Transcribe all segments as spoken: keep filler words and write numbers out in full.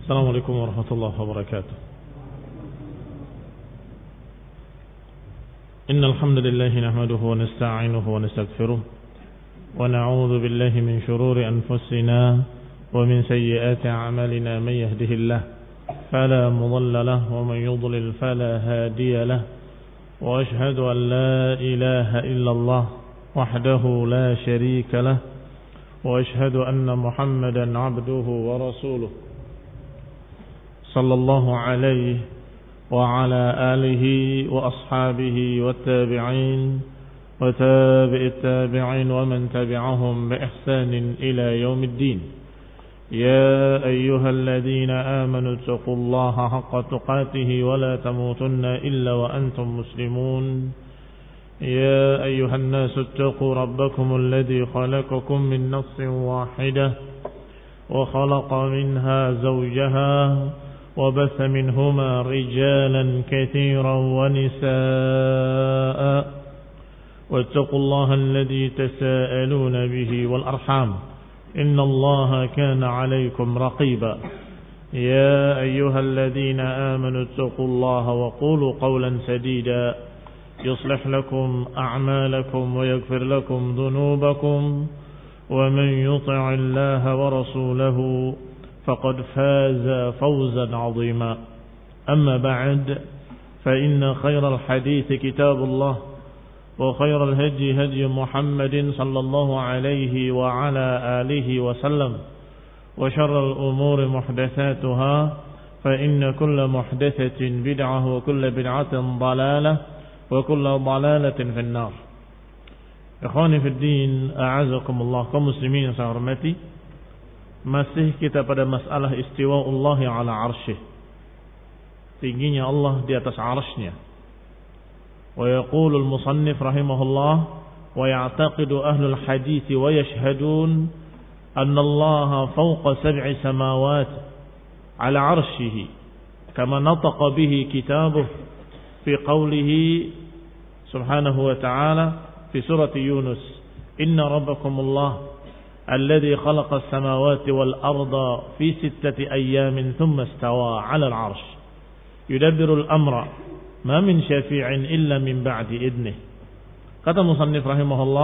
السلام عليكم ورحمة الله وبركاته. إن الحمد لله نحمده ونستعينه ونستغفره ونعوذ بالله من شرور أنفسنا ومن سيئات أعمالنا. من يهده الله فلا مضل له ومن يضلل فلا هادي له، وأشهد أن لا إله إلا الله وحده لا شريك له، وأشهد أن محمدا عبده ورسوله صلى الله عليه وعلى آله وأصحابه والتابعين وتابع التابعين ومن تبعهم بإحسان إلى يوم الدين. يا أيها الذين آمنوا اتقوا الله حق تقاته ولا تموتن إلا وأنتم مسلمون. يا أيها الناس اتقوا ربكم الذي خلقكم من نفس واحدة وخلق منها زوجها وبث منهما رجالا كثيرا ونساء، واتقوا الله الذي تساءلون به والأرحام إن الله كان عليكم رقيبا. يا أيها الذين آمنوا اتقوا الله وقولوا قولا سديدا يصلح لكم أعمالكم ويغفر لكم ذنوبكم، ومن يطع الله ورسوله فقد فاز فوزا عظيما. أما بعد، فإن خير الحديث كتاب الله، وخير الهدي هدي محمد صلى الله عليه وعلى آله وسلم، وشر الأمور محدثاتها، فإن كل محدثة بدعة وكل بدعة ضلالة وكل ضلالة في النار. Ikhwani fi din, a'azakumullah, kaum muslimin yang saya hormati. Masih kita pada masalah istiwa'ullah ala arsyih, tingginya Allah di atas arsynya. Wa yaqulu al-musannif rahimahullah, wa ya'taqidu ahlul hadith wa yashhadun anna Allah fawqa sab'i samawat ala arsyihi kama nataqa bihi kitabuh fi qawlihi subhanahu wa ta'ala fi surati Yunus, inna rabbakumullah alladhi khalaqa as-samawati wal arda fi sittati ayyamin thumma istawa 'ala al-'arsh yudabbiru al-amra ma min syafi'in illa min ba'di idnih. Kata musannif rahimahullah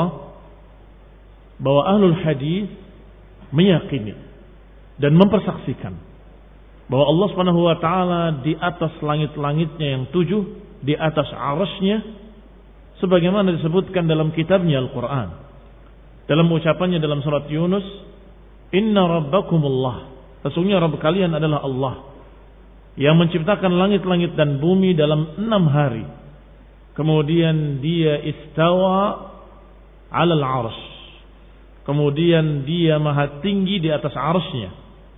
bahwa ahlul hadis meyakini dan mempersaksikan bahwa Allah Subhanahu wa taala di atas langit-langitnya yang tujuh, di atas 'arsy-Nya, sebagaimana disebutkan dalam kitabnya Al-Qur'an. Dalam ucapannya dalam surat Yunus, inna rabbakumullah, sesungguhnya Rabb kalian adalah Allah yang menciptakan langit-langit dan bumi dalam enam hari. Kemudian dia istawa alal arsh, kemudian dia maha tinggi di atas arsy-Nya.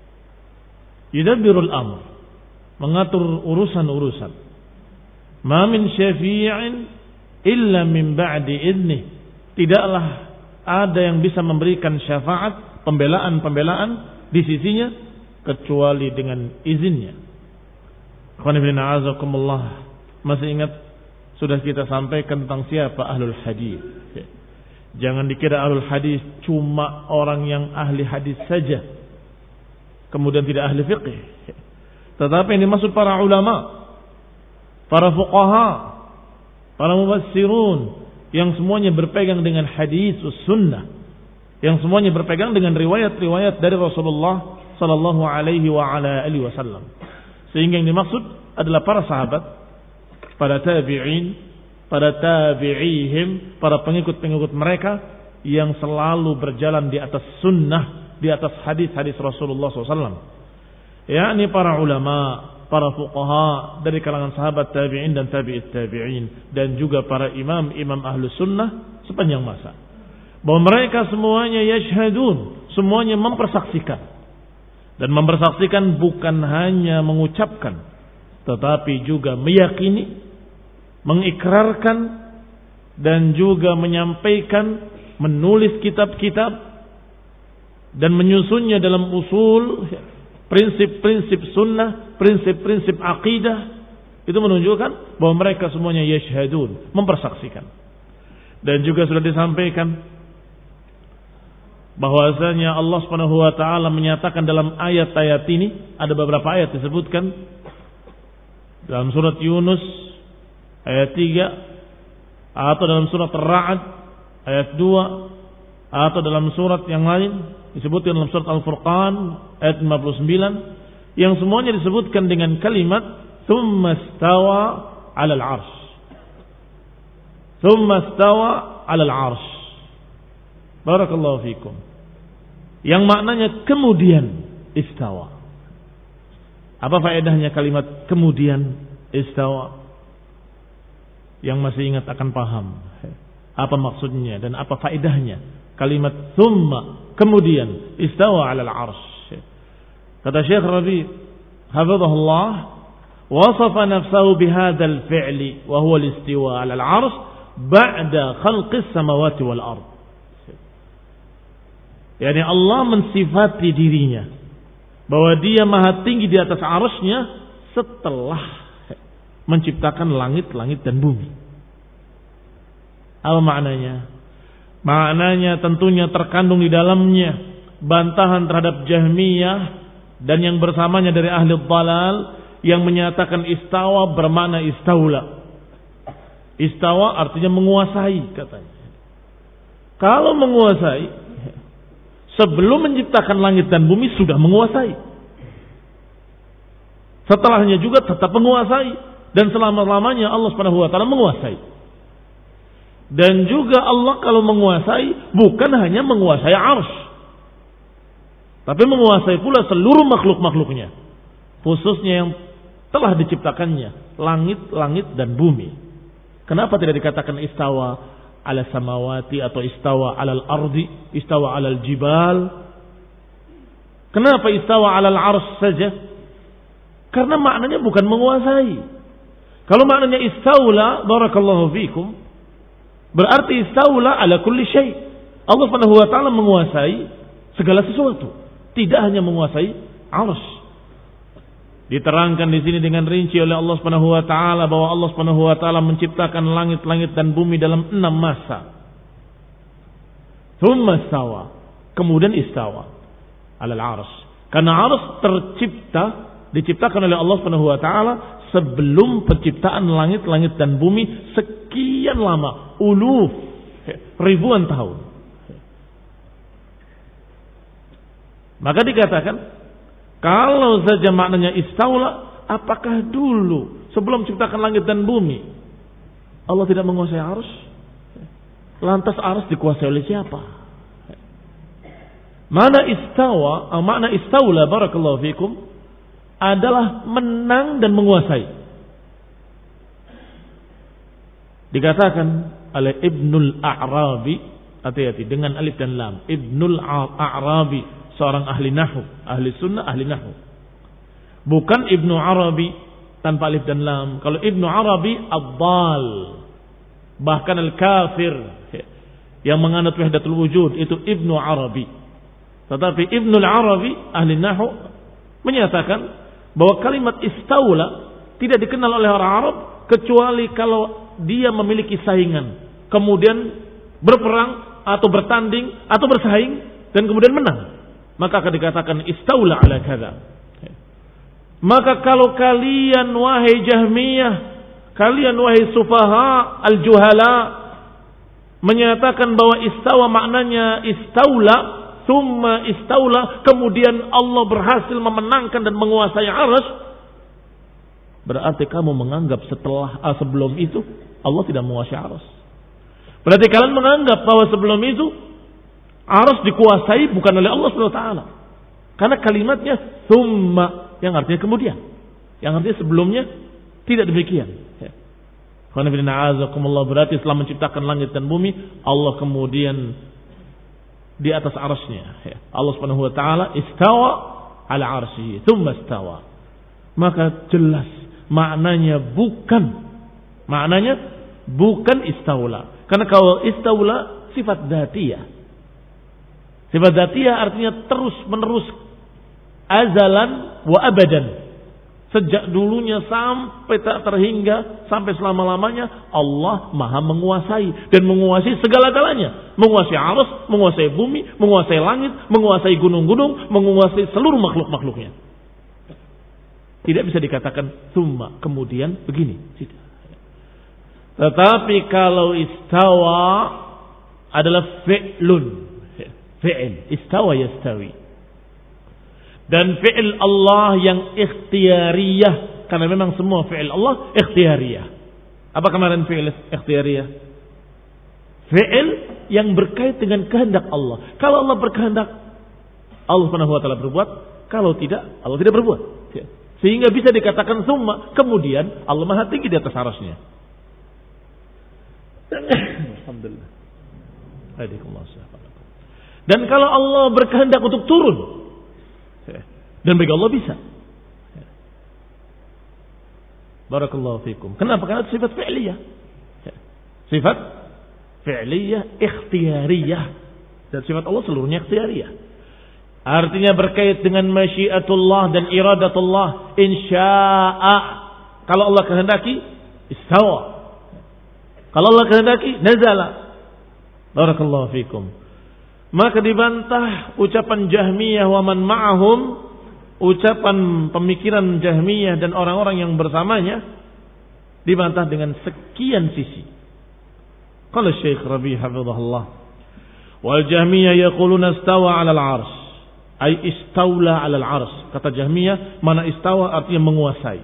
Yudabbirul amr, mengatur urusan-urusan. Ma min syafi'in illa min ba'di idnih, tidaklah ada yang bisa memberikan syafaat, pembelaan-pembelaan di sisinya kecuali dengan izinnya. Qanifina azakumullah, masih ingat sudah kita sampaikan tentang siapa ahlul hadis. Jangan dikira ahlul hadis cuma orang yang ahli hadis saja, kemudian tidak ahli fiqh. Tetapi ini maksud para ulama, para fuqaha, para mufassirun, yang semuanya berpegang dengan hadis sunnah, yang semuanya berpegang dengan riwayat-riwayat dari Rasulullah sallallahu alaihi wa ala alihi wasallam. Sehingga yang dimaksud adalah para sahabat, para tabi'in, para tabi'ihim, para pengikut-pengikut mereka yang selalu berjalan di atas sunnah, di atas hadis-hadis Rasulullah sallallahu alaihi wasallam. Yakni para ulama, para fuqaha dari kalangan sahabat tabi'in dan tabi'it tabi'in, dan juga para imam-imam ahlu sunnah sepanjang masa, bahwa mereka semuanya yashhadun, semuanya mempersaksikan. Dan mempersaksikan bukan hanya mengucapkan, tetapi juga meyakini, mengikrarkan, dan juga menyampaikan, menulis kitab-kitab dan menyusunnya dalam usul, prinsip-prinsip sunnah, prinsip-prinsip akidah. Itu menunjukkan bahwa mereka semuanya yashhadun, mempersaksikan. Dan juga sudah disampaikan bahwasanya Allah Subhanahu wa taala menyatakan dalam ayat-ayat ini, ada beberapa ayat disebutkan dalam surat Yunus ayat tiga, atau dalam surat Ar-Ra'd ayat dua, atau dalam surat yang lain disebutkan dalam surat Al-Furqan ayat lima puluh sembilan, yang semuanya disebutkan dengan kalimat tsumma stawa 'alal 'arsy. Tsumma stawa 'alal 'arsy. Barakallahu fikum. Yang maknanya kemudian istawa. Apa faedahnya kalimat kemudian istawa? Yang masih ingat akan paham apa maksudnya dan apa faedahnya kalimat thumma, kemudian istawa 'alal 'arsy. Kata Syekh Rabi hafizahullah, wasafa nafsahu bihadzal fi'li wa huwa al-istiwa 'alal 'arsy ba'da khalqis samawati wal ard. Yani Allah mensifati dirinya bahwa dia maha tinggi di atas arsy-Nya setelah menciptakan langit-langit dan bumi. Apa maknanya? Maknanya tentunya terkandung di dalamnya bantahan terhadap Jahmiyah dan yang bersamanya dari ahli dhalal yang menyatakan istawa bermakna istaula. Istawa artinya menguasai katanya. Kalau menguasai, sebelum menciptakan langit dan bumi sudah menguasai. Setelahnya juga tetap menguasai. Dan selama-lamanya Allah subhanahu wa taala menguasai. Dan juga Allah kalau menguasai bukan hanya menguasai arsy, tapi menguasai pula seluruh makhluk-makhluknya, khususnya yang telah diciptakannya, langit-langit dan bumi. Kenapa tidak dikatakan istawa ala samawati atau istawa alal ardi, istawa alal jibal? Kenapa istawa alal arsy saja? Karena maknanya bukan menguasai. Kalau maknanya istaula, barakallahu fikum, berarti istaula ala kulli syai'. Allah Subhanahu wa taala menguasai segala sesuatu, tidak hanya menguasai arsy. Diterangkan di sini dengan rinci oleh Allah Subhanahu wa taala bahwa Allah Subhanahu wa taala menciptakan langit-langit dan bumi dalam enam masa. Tsumma istawa, kemudian istawa alal arsy. Karena arsy tercipta, diciptakan oleh Allah Subhanahu wa taala sebelum penciptaan langit-langit dan bumi sekian lama, uluf, ribuan tahun. Maka dikatakan, kalau saja maknanya istaula, apakah dulu sebelum menciptakan langit dan bumi Allah tidak menguasai arsy? Lantas arsy dikuasai oleh siapa? Mana istawa, makna istaula, barakallahu fikum, adalah menang dan menguasai. Dikatakan oleh Ibnul A'rabi, hati-hati dengan alif dan lam, Ibnul A'rabi, seorang ahli nahwu, ahli sunnah, ahli nahwu. Bukan Ibnu Arabi tanpa alif dan lam. Kalau Ibnu Arabi ad-dhal, bahkan al-kafir yang menganut wahdatul wujud, itu Ibnu Arabi. Tetapi Ibnul Arabi, ahli nahwu, menyatakan bahwa kalimat istaula tidak dikenal oleh orang Arab kecuali kalau dia memiliki saingan, kemudian berperang atau bertanding atau bersaing dan kemudian menang, maka akan dikatakan istaula ala kadza. Maka kalau kalian wahai Jahmiyah, kalian wahai sufaha al-juhala menyatakan bahwa istawa maknanya istaula, Tsumma istaula, kemudian Allah berhasil memenangkan dan menguasai arsy, berarti kamu menganggap setelah ah, sebelum itu Allah tidak menguasai arsy. Berarti kalian menganggap bahwa sebelum itu arsy dikuasai bukan oleh Allah subhanahu wa taala. Karena kalimatnya tsumma yang artinya kemudian, yang artinya sebelumnya tidak demikian. Berarti setelah menciptakan langit dan bumi, Allah kemudian di atas arsy-Nya. Allah Subhanahu wa taala istawa ala arsy, tsumma istawa. Maka jelas maknanya bukan maknanya bukan istaula. Karena kalau istaula sifat dzatiyah. Sifat dzatiyah artinya terus menerus, azalan wa abadan. Sejak dulunya sampai tak terhingga, sampai selama-lamanya Allah Maha menguasai dan menguasai segala-galanya. Menguasai arsy, menguasai bumi, menguasai langit, menguasai gunung-gunung, menguasai seluruh makhluk-makhluknya. Tidak bisa dikatakan tsumma kemudian begini. Tidak. Tetapi kalau istawa adalah fi'lun. Fi'il, istawa yastawi. Dan fi'il Allah yang ikhtiariyah. Karena memang semua fi'il Allah ikhtiariyah. Apa kemarin fi'il ikhtiariyah? Fi'il yang berkait dengan kehendak Allah. Kalau Allah berkehendak, Allah Subhanahu wa taala berbuat. Kalau tidak, Allah tidak berbuat. Sehingga bisa dikatakan summa, kemudian Allah Maha tinggi di atas arasnya. Alhamdulillah. Dan kalau Allah berkehendak untuk turun, dan bagi Allah bisa. Barakallahu fikum. Kenapa? Karena itu sifat fi'liyah. Sifat fi'liyah ikhtiariyah. Dan sifat Allah seluruhnya ikhtiariyah. Artinya berkait dengan masyiatullah dan iradatullah. Insya'a. Kalau Allah kehendaki, istawa. Kalau Allah kehendaki, nazala. Barakallahu fikum. Maka dibantah ucapan Jahmiyah wa man ma'ahum, ucapan pemikiran Jahmiyah dan orang-orang yang bersamanya dibantah dengan sekian sisi. Qala Syekh Rabi' hafizahullah, wal Jahmiyah yaquluna istawa 'alal 'arsy, ay istaula 'alal 'arsy. Kata Jahmiyah, mana istawa artinya menguasai.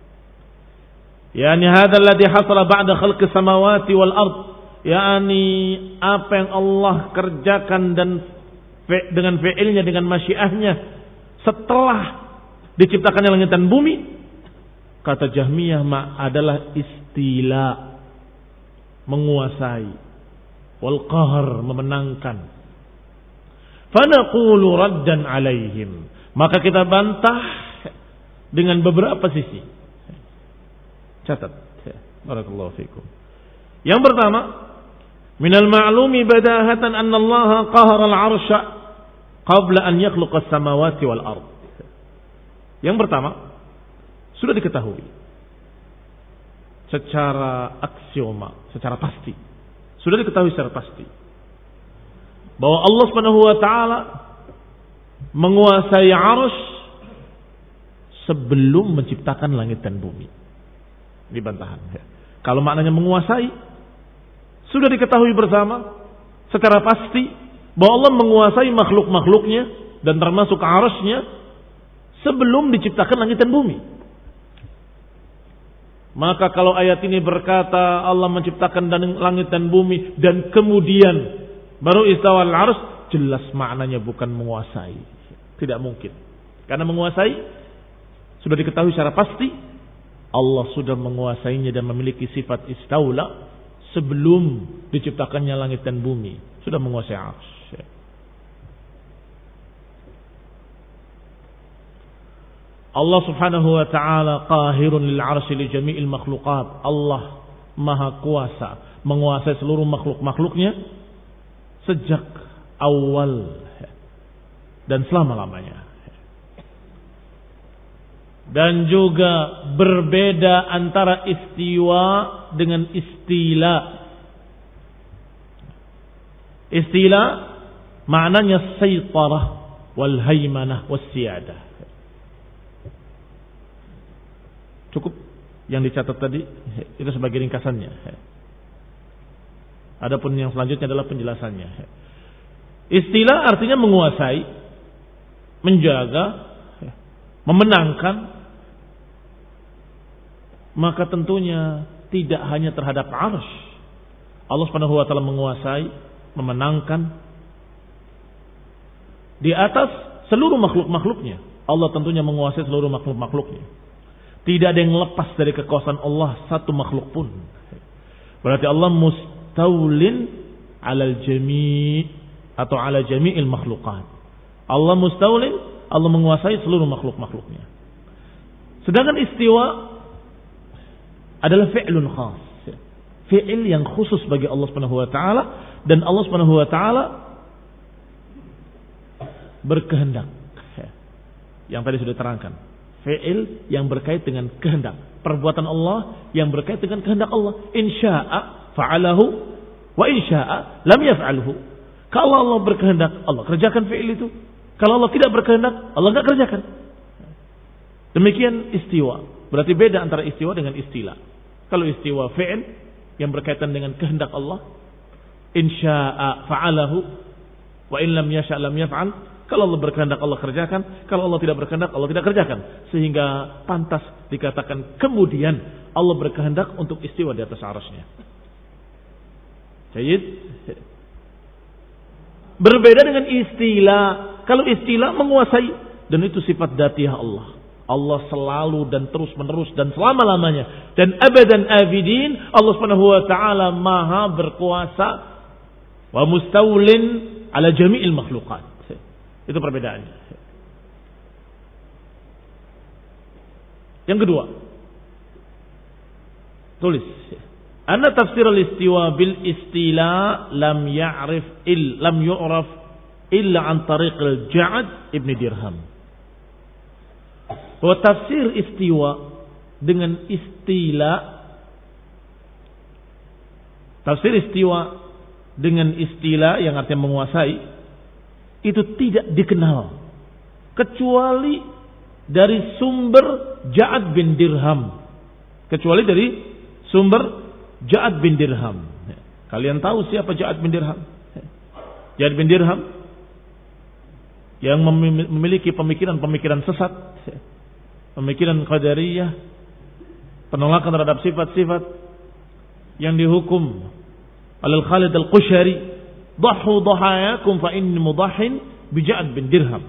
Yani hadzal ladzi hasala ba'da khalqis samawati wal ard, yakni apa yang Allah kerjakan dan dengan fi'ilnya, dengan masyiahnya setelah diciptakannya langit dan bumi. Kata Jahmiyah ma adalah istila, menguasai, wal qahr, memenangkan. Fanaqulu raddan alaihim, maka kita bantah dengan beberapa sisi. Catat. Barakallahu fikum. Yang pertama, minal ma'lumi badahatan anna Allah qahara al-'arsya qabla an yakhluqa as-samawati wal ard. Yang pertama, sudah diketahui secara aksioma, secara pasti. Sudah diketahui secara pasti bahwa Allah Subhanahu wa taala menguasai 'arsy sebelum menciptakan langit dan bumi. Ini bantahan. Kalau maknanya menguasai, sudah diketahui bersama secara pasti bahwa Allah menguasai makhluk-makhluknya dan termasuk arasnya sebelum diciptakan langit dan bumi. Maka kalau ayat ini berkata Allah menciptakan langit dan bumi dan kemudian baru istawa al-arsy, jelas maknanya bukan menguasai. Tidak mungkin. Karena menguasai sudah diketahui secara pasti Allah sudah menguasainya dan memiliki sifat istaula sebelum diciptakannya langit dan bumi. Sudah menguasai arsy. Allah Subhanahu wa ta'ala qahirun lil arsy li jami'il makhluqat. Allah maha kuasa menguasai seluruh makhluk-makhluknya sejak awal dan selama-lamanya. Dan juga berbeda antara istiwa dengan istila. Istila maknanya saytarah wal haymanah was siyadah. Cukup yang dicatat tadi itu sebagai ringkasannya. Adapun yang selanjutnya adalah penjelasannya. Istila artinya menguasai, menjaga, memenangkan. Maka tentunya tidak hanya terhadap arsy. Allah Subhanahu wa taala menguasai, memenangkan di atas seluruh makhluk-makhluknya. Allah tentunya menguasai seluruh makhluk-makhluknya. Tidak ada yang lepas dari kekuasaan Allah satu makhluk pun. Berarti Allah mustaulin alal jami' atau ala jami'il makhluqat. Allah mustaulin, Allah menguasai seluruh makhluk-makhluknya. Sedangkan istiwa adalah fi'lun khas. Fi'il yang khusus bagi Allah Subhanahu wa taala, dan Allah Subhanahu wa taala berkehendak. Yang tadi sudah terangkan. fi'il yang berkait dengan kehendak. Perbuatan Allah yang berkait dengan kehendak Allah. Insya'a fa'alahu wa insya'a lam yaf'alhu. Kalau Allah berkehendak, Allah kerjakan fi'il itu. Kalau Allah tidak berkehendak, Allah enggak kerjakan. Demikian istiwa. Berarti beda antara istiwa dengan istila. Kalau istiwa fi'il yang berkaitan dengan kehendak Allah, insya'a fa'alahu wa in lam yasha' lam yaf'al. Kalau Allah berkehendak Allah kerjakan, kalau Allah tidak berkehendak Allah tidak kerjakan. Sehingga pantas dikatakan kemudian Allah berkehendak untuk istiwa di atas arasy-Nya. Baik. Berbeda dengan istilah. Kalau istilah menguasai, dan itu sifat dzatiyah Allah. Allah selalu dan terus menerus dan selama-lamanya dan abadan abidin, Allah Subhanahu wa taala maha berkuasa wa mustawlin ala jami'il makhluqat. Itu perbedaannya. Yang kedua, tulis. Anna tafsir al-istiwa bil istila lam ya'rif il lam yu'raf illa an tariq al-Ja'd ibn Dirham. Bahwa tafsir istiwa dengan istila, tafsir istiwa dengan istila yang artinya menguasai, itu tidak dikenal kecuali dari sumber Ja'ad bin Dirham, kecuali dari sumber Ja'ad bin Dirham. Kalian tahu siapa Ja'ad bin Dirham? Ja'ad bin Dirham yang memiliki pemikiran-pemikiran sesat, pemikiran qadariyah, penolakan terhadap sifat-sifat, yang dihukum oleh Khalid al-Qushari, dhahu dhahayakum fa inni mudahhin bi Ja'ad bin Dirham.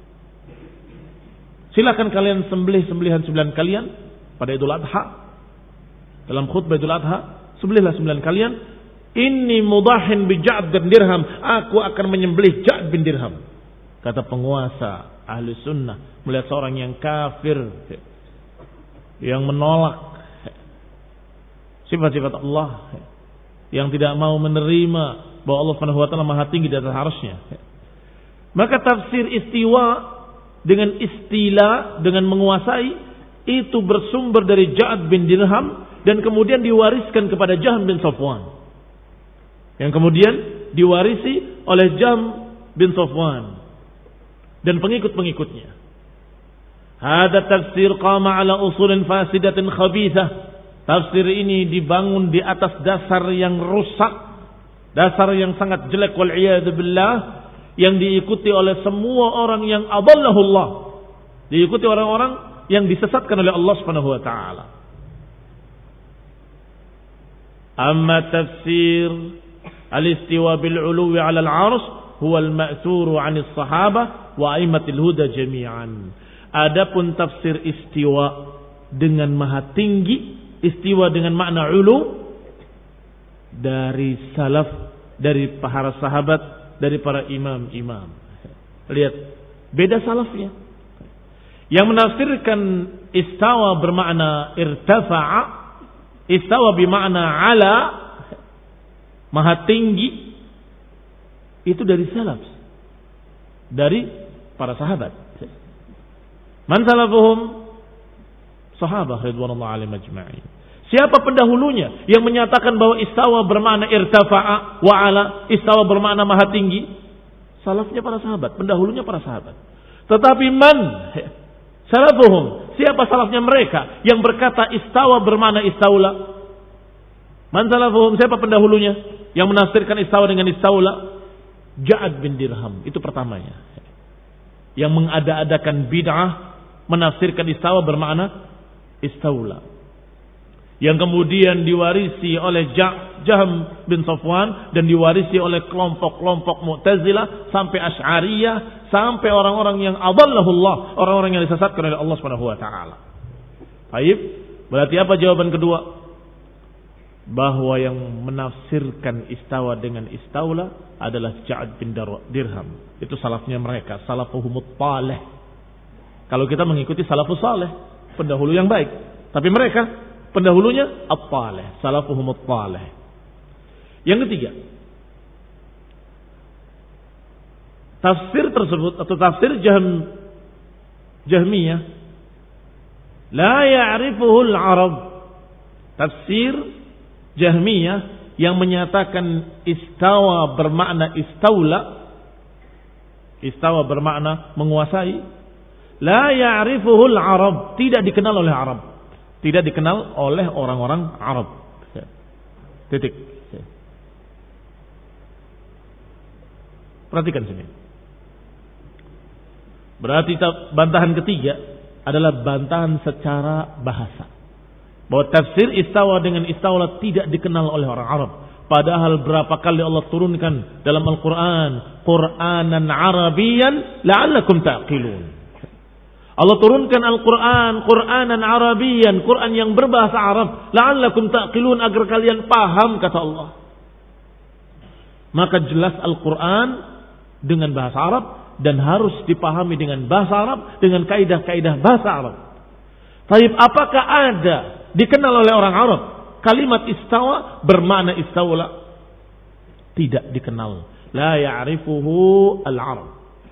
Silakan kalian sembelih sembelihan sembilan kalian pada Idul Adha. Dalam khutbah Idul Adha, sembelihlah sembilan kalian. Inni mudahhin bi Ja'ad bin Dirham. Aku akan menyembelih Ja'ad bin Dirham. Kata penguasa ahli sunnah melihat seorang yang kafir, yang menolak sifat-sifat Allah, yang tidak mau menerima bahwa Allah Subhanahu wa taala Maha tinggi di atas arasy-Nya. Maka tafsir istiwa dengan istila, dengan menguasai, itu bersumber dari Ja'ad bin Dirham dan kemudian diwariskan kepada Jahm bin Safwan. Yang kemudian diwarisi oleh Jahm bin Safwan dan pengikut-pengikutnya. Hada tafsir qama ala usulin fasidatin khabithah. Tafsir ini dibangun di atas dasar yang rusak, dasar yang sangat jelek, wal iyad billah, yang diikuti oleh semua orang yang adallahullah, diikuti orang-orang yang disesatkan oleh Allah Subhanahu wa taala. Amma tafsir al-istiwa bil 'uluwi 'ala al-'arsy huwa al-ma'thur 'an as-sahabah wa a'immatil huda jami'an. Adapun tafsir istiwa dengan maha tinggi, istiwa dengan makna 'ulu, dari salaf, dari para sahabat, dari para imam-imam. Lihat, beda salafnya. Yang menafsirkan istawa bermakna irtafa'a, istawa bermakna 'ala, maha tinggi, itu dari salaf, dari para sahabat. Man salafuhum? Sahabah ridwanullah alaihim ajma'in. Siapa pendahulunya yang menyatakan bahwa istawa bermakna irtafa'a wa 'ala, istawa bermakna maha tinggi? Salafnya para sahabat, pendahulunya para sahabat. Tetapi man salafuhum? Siapa salafnya mereka yang berkata istawa bermakna istaula? Man salafuhum? Siapa pendahulunya yang menafsirkan istawa dengan istaula? Ja'ad bin Dirham, itu pertamanya. Yang mengada-adakan bid'ah menafsirkan istawa bermakna istaula. Yang kemudian diwarisi oleh Jahm bin Safwan dan diwarisi oleh kelompok-kelompok Mu'tazilah sampai Asy'ariyah, sampai orang-orang yang adallahullah, orang-orang yang disesatkan oleh Allah Subhanahu wa taala. Baik, berarti apa jawaban kedua? Bahwa yang menafsirkan istawa dengan istaula adalah Ja'ad bin Dirham. Itu salafnya mereka, salafuhumut talih. Kalau kita mengikuti salafus salih, pendahulu yang baik. Tapi mereka pendahulunya at-talih, salafuhumut talih. Yang ketiga, tafsir tersebut atau tafsir Jahm Jahmiyah la ya'rifuhu al-Arab. Tafsir Jahmiyah yang menyatakan istawa bermakna istaula, istawa bermakna menguasai, la ya'rifuhu al-Arab, tidak dikenal oleh Arab, tidak dikenal oleh orang-orang Arab. Titik. Perhatikan sini. Berarti bantahan ketiga adalah bantahan secara bahasa. Bahwa tafsir istawa dengan istaula tidak dikenal oleh orang Arab. Padahal berapa kali Allah turunkan dalam Al-Quran, Qur'anan Arabiyan la'allakum ta'qilun. Allah turunkan Al-Quran, Qur'anan Arabiyan, Quran yang berbahasa Arab, la'allakum ta'qilun, agar kalian paham, kata Allah. Maka jelas Al-Quran dengan bahasa Arab dan harus dipahami dengan bahasa Arab, dengan kaidah-kaidah bahasa Arab. Tapi apakah ada dikenal oleh orang Arab kalimat istawa bermakna istaula? Tidak dikenal. La ya'rifuhu al-Arab.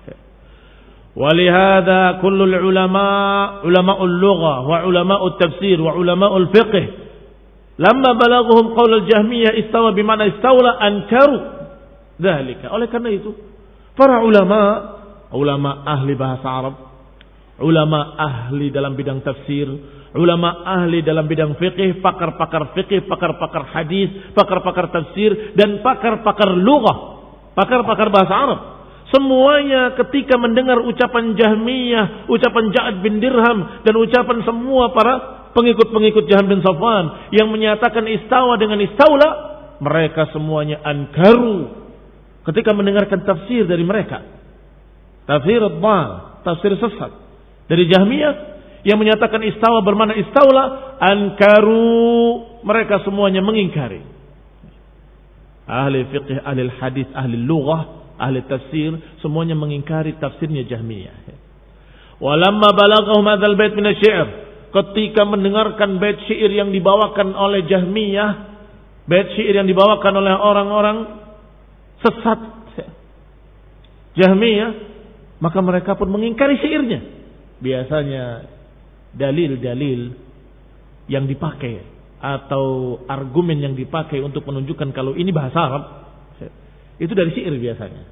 Walihada kullu ulama, ulama'ul lugha wa ulama'ut tafsir wa ulama'ul fiqh lamma balaghuhum qaul al-Jahmiyah istawa bima'na istaula ankaru dzalika. Oleh karena itu para ulama, ulama ahli bahasa Arab, ulama ahli dalam bidang tafsir, ulama ahli dalam bidang fikih, pakar-pakar fikih, pakar-pakar hadis, pakar-pakar tafsir, dan pakar-pakar lughah, pakar-pakar bahasa Arab. Semuanya ketika mendengar ucapan Jahmiyah, ucapan Ja'ad bin Dirham, dan ucapan semua para pengikut-pengikut Jahm bin Safwan yang menyatakan istawa dengan istaula, mereka semuanya ankaru. Ketika mendengarkan tafsir dari mereka, tafsir ad-dhal, tafsir sesat dari Jahmiyah yang menyatakan istawa bermakna istaula, ankaru, mereka semuanya mengingkari. Ahli fiqh, ahli hadis, ahli lughah, ahli tafsir, semuanya mengingkari tafsirnya Jahmiyah. Walamma balaghahum hadzal bait min asy-syi'r, ketika mendengarkan bait syair yang dibawakan oleh Jahmiyah, bait syair yang dibawakan oleh orang-orang sesat Jahmiyah, maka mereka pun mengingkari syairnya. Biasanya dalil-dalil yang dipakai atau argumen yang dipakai untuk menunjukkan kalau ini bahasa Arab itu dari syair biasanya.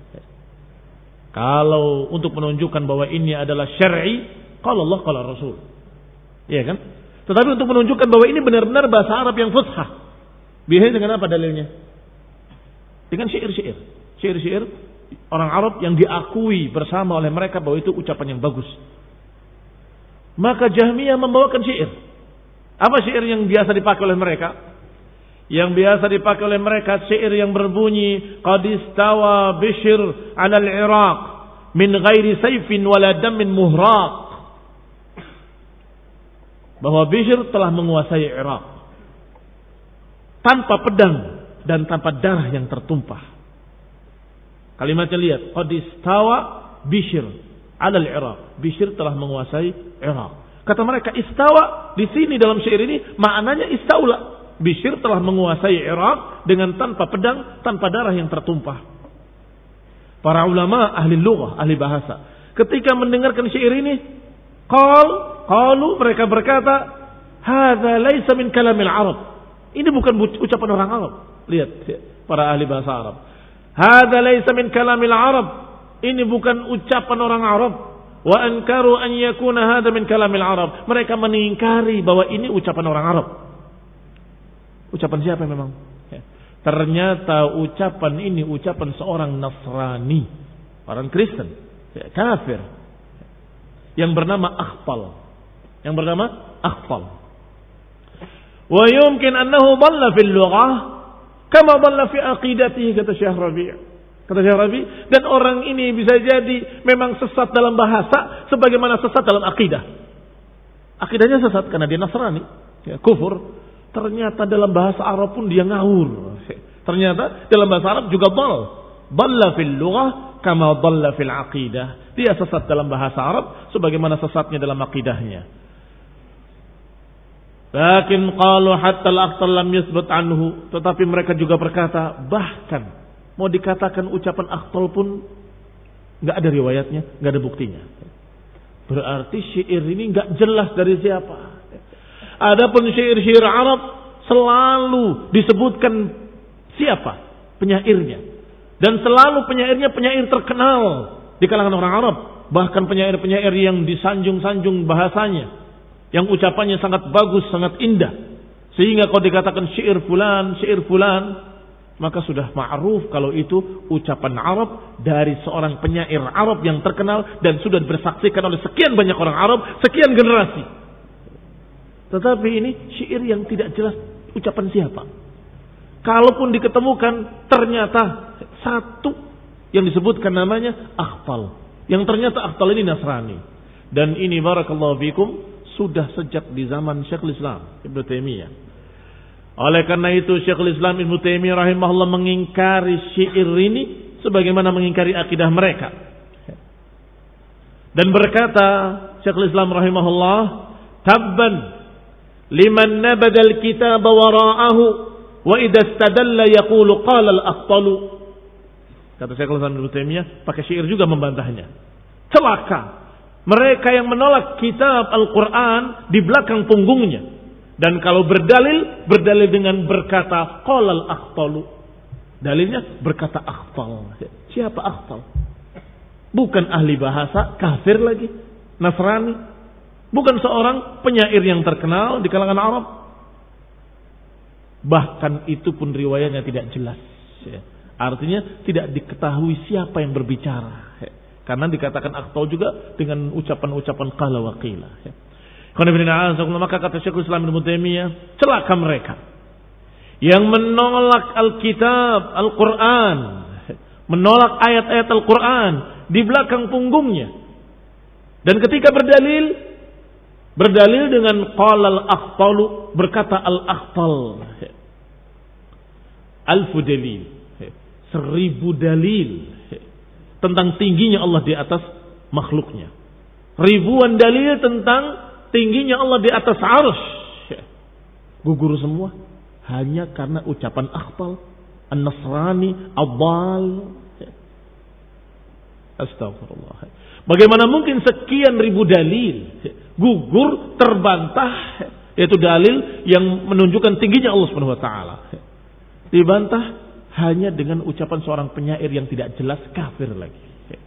Kalau untuk menunjukkan bahwa ini adalah syar'i, qala Allah qala Rasul. Iya kan? Tetapi untuk menunjukkan bahwa ini benar-benar bahasa Arab yang fushah, biasanya dengan apa dalilnya? Dengan syair-syair. Syair-syair orang Arab yang diakui bersama oleh mereka bahwa itu ucapan yang bagus. Maka Jahmiyah membawakan syair. Apa syair yang biasa dipakai oleh mereka? Yang biasa dipakai oleh mereka syair yang berbunyi, qad istawa Bishr 'ala al-Iraq min ghairi sayfin wala damin muhraq. Bahwa Bishr telah menguasai Irak tanpa pedang dan tanpa darah yang tertumpah. Kalimatnya lihat, qad istawa Bishr 'ala al-Iraq. Bishr telah menguasai Irak. Kata mereka istawa di sini dalam syair ini maknanya istaula. Bishr telah menguasai Irak dengan tanpa pedang, tanpa darah yang tertumpah. Para ulama ahli lughah, ahli bahasa, ketika mendengarkan syair ini, qal, qalu, mereka berkata, hadza laisa min kalamil Arab. Ini bukan ucapan orang Arab. Lihat para ahli bahasa Arab. Hadza laisa min kalamil Arab. Ini bukan ucapan orang Arab. Wa ankaru an yakuna hadza min kalamil Arab. Mereka mengingkari bahwa ini ucapan orang Arab. Ucapan siapa memang? Ternyata ucapan ini ucapan seorang Nasrani, orang Kristen, kafir, yang bernama Akhtal. Yang bernama Akhtal. Wa yumkin annahu dhalla fil lughah kama dhalla fi aqidatihi, kata Syekh Rabi'. Kata Syekh Rabi', dan orang ini bisa jadi memang sesat dalam bahasa sebagaimana sesat dalam akidah. Akidahnya sesat karena dia Nasrani, ya, kufur. Ternyata dalam bahasa Arab pun dia ngawur. Ternyata dalam bahasa Arab juga dhal. Dhalla fil lughah kama dhalla fil aqidah. Dia sesat dalam bahasa Arab sebagaimana sesatnya dalam akidahnya. Lakin qalu hatta al-aqtal lam yasbut anhu, tetapi mereka juga berkata bahkan mau dikatakan ucapan Akhtal pun enggak ada riwayatnya, enggak ada buktinya. Berarti syair ini enggak jelas dari siapa. Adapun syair-syair Arab selalu disebutkan siapa penyairnya. Dan selalu penyairnya penyair terkenal di kalangan orang Arab. Bahkan penyair-penyair yang disanjung-sanjung bahasanya. Yang ucapannya sangat bagus, sangat indah. Sehingga kalau dikatakan syair fulan, syair fulan, maka sudah ma'ruf kalau itu ucapan Arab dari seorang penyair Arab yang terkenal dan sudah bersaksikan oleh sekian banyak orang Arab, sekian generasi. Tetapi ini syair yang tidak jelas ucapan siapa. Kalaupun diketemukan ternyata satu yang disebutkan namanya Akhtal. Yang ternyata Akhtal ini Nasrani. Dan ini barakallahu fikum sudah sejak di zaman Syekhul Islam Ibnu Taimiyah. Oleh karena itu Syekhul Islam Ibnu Taimiyah rahimahullah mengingkari syair ini sebagaimana mengingkari akidah mereka. Dan berkata Syekhul Islam rahimahullah, "Tabban liman nabada al-kitaba wara'ahu wa idza istadalla yaqulu qala al-Akhtalu." Kata Syekhul Islam Ibnu Taimiyah pakai syair juga membantahnya. Celaka mereka yang menolak kitab Al-Quran di belakang punggungnya. Dan kalau berdalil, berdalil dengan berkata qalal Akhtalu. Dalilnya berkata Akhtal. Siapa Akhtal? Bukan ahli bahasa, kafir lagi, Nasrani. Bukan seorang penyair yang terkenal di kalangan Arab. Bahkan itu pun riwayatnya tidak jelas. Artinya tidak diketahui siapa yang berbicara. Karena dikatakan Akhtal juga dengan ucapan-ucapan qala wa qila. Maka kata Syekhul Islam Ibnu Taimiyah, celaka mereka yang menolak Alkitab, Al-Quran, menolak ayat-ayat Al-Quran di belakang punggungnya. Dan ketika berdalil, berdalil dengan qala al-Akhtalu, berkata al-Akhtal. Alfu dalil, seribu dalil tentang tingginya Allah di atas makhluknya. Ribuan dalil tentang tingginya Allah di atas arsy. Gugur semua hanya karena ucapan Akhtal, An-Nasrani, Ad-Dal. Astagfirullah. Bagaimana mungkin sekian ribu dalil gugur, terbantah, yaitu dalil yang menunjukkan tingginya Allah Subhanahu wa taala. Dibantah hanya dengan ucapan seorang penyair yang tidak jelas, kafir lagi.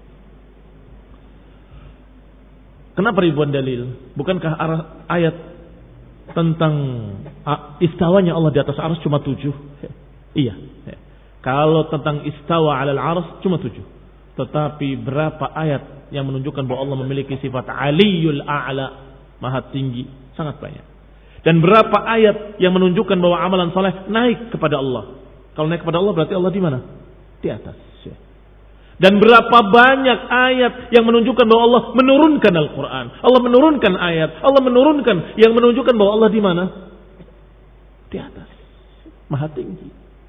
Kenapa ribuan dalil? Bukankah ayat tentang istawanya Allah di atas arsy cuma tujuh? Iya. Kalau tentang istawa alal arsy cuma tujuh. Tetapi berapa ayat yang menunjukkan bahwa Allah memiliki sifat aliyul a'la, maha tinggi, sangat banyak. Dan berapa ayat yang menunjukkan bahwa amalan saleh naik kepada Allah. Kalau naik kepada Allah berarti Allah di mana? Di atas. Dan berapa banyak ayat yang menunjukkan bahwa Allah menurunkan Al-Quran. Allah menurunkan ayat. Allah menurunkan yang menunjukkan bahwa Allah di mana? Di atas. Maha tinggi.